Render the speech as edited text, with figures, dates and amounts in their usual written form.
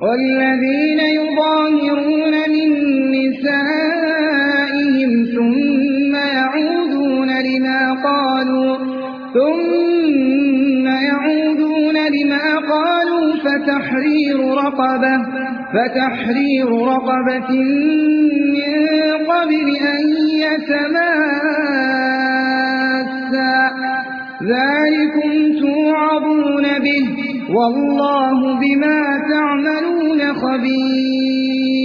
والذين يظاهرون من نسائهم ثم يعودون لما قالوا فتحرير رقبة من قبل أن يتماسا ذلكم توعظون به والله بما تعملون خبير